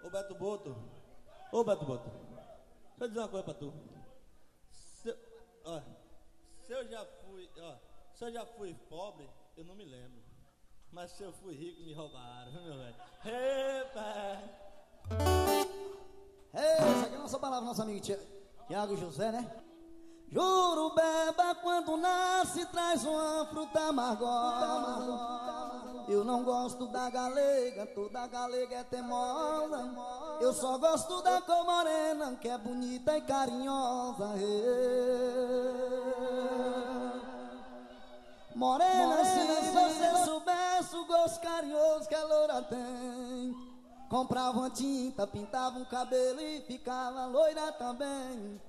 Ô Beto Boto, ô Beto Boto, deixa eu dizer uma coisa pra tu. Se eu já fui pobre, eu não me lembro. Mas se eu fui rico, me roubaram, meu velho. Epa! Essa aqui é a nossa palavra, nosso amigo Tiago José, né? Jurubeba, quando nasce, traz uma fruta amargosa. Eu não gosto da galega, toda galega é teimosa. Eu só gosto da cor morena, que é bonita e carinhosa. Morena, se você soubesse o gosto carinhoso que a loura tem, comprava uma tinta, pintava um cabelo e ficava loira também.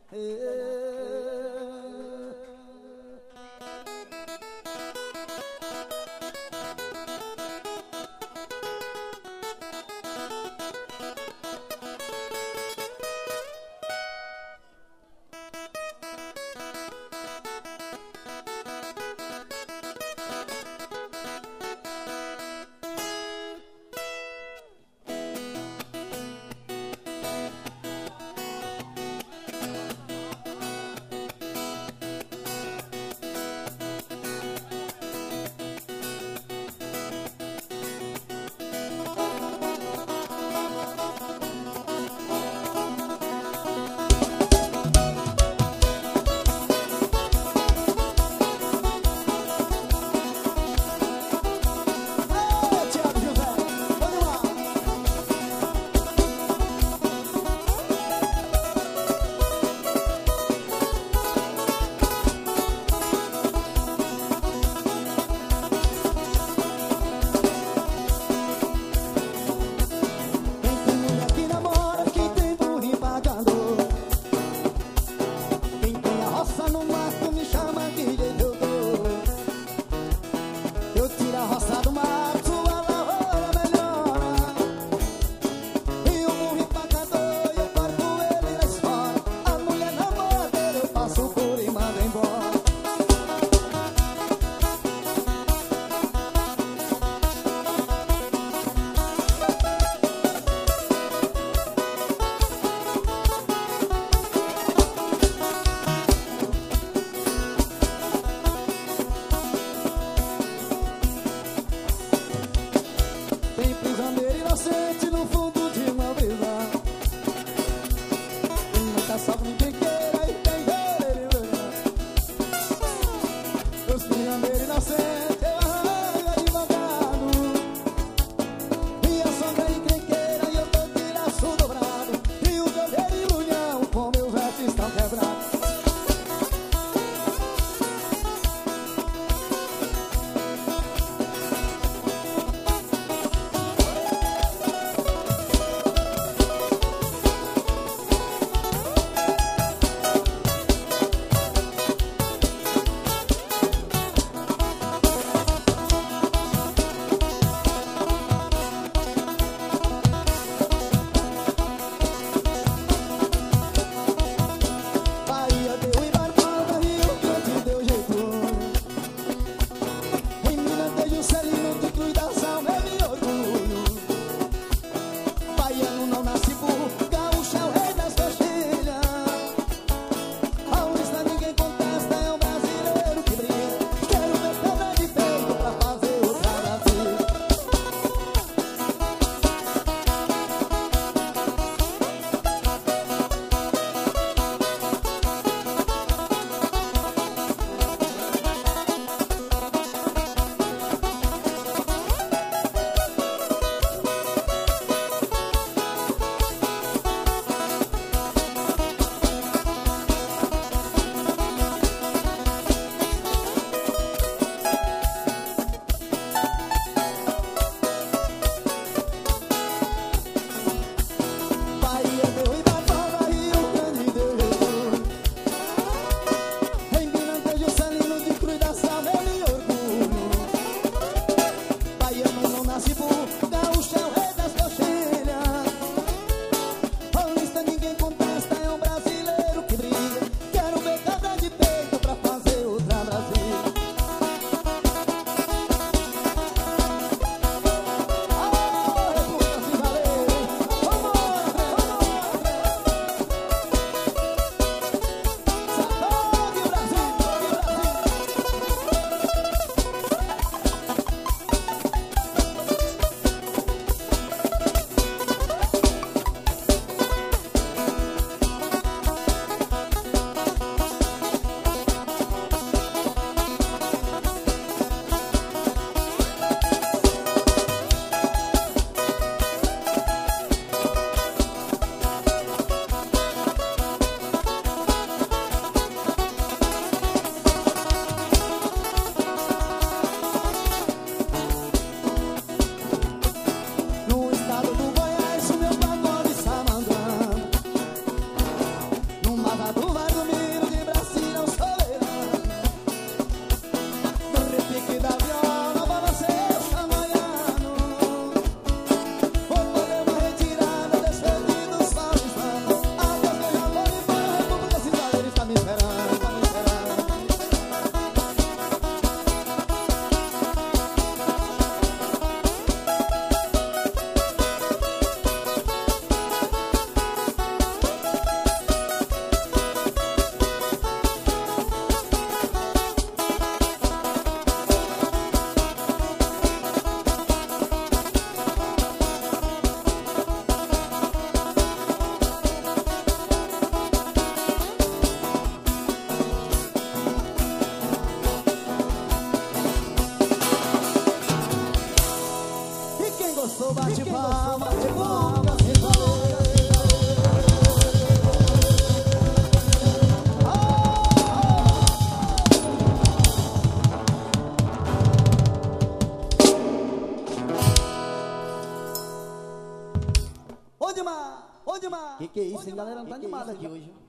Ô Dimar! Que é isso, hein, galera? Não tá animado aqui hoje.